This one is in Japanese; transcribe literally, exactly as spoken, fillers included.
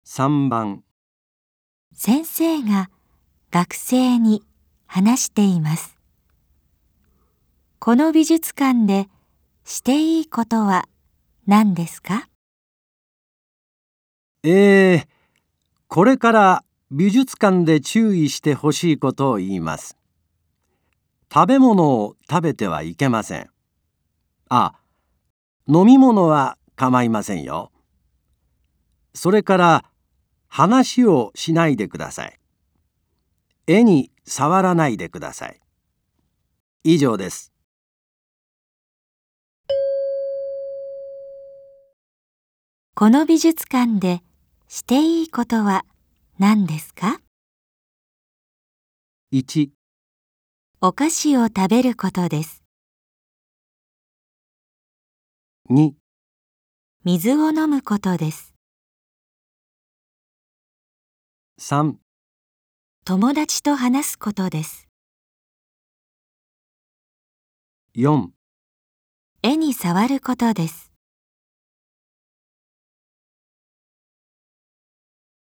さんばん先生が学生に話しています。この美術館でしていいことは何ですか？ えー、これから美術館で注意してほしいことを言います。食べ物を食べてはいけません。あ、飲み物は構いませんよ。それから話をしないでください。絵に触らないでください。以上です。 この美術館でしていいことは何ですか？ いち、 お菓子を食べることです。 に、 水を飲むことです。 さん、 友達と話すことです。 よん、 絵に触ることです。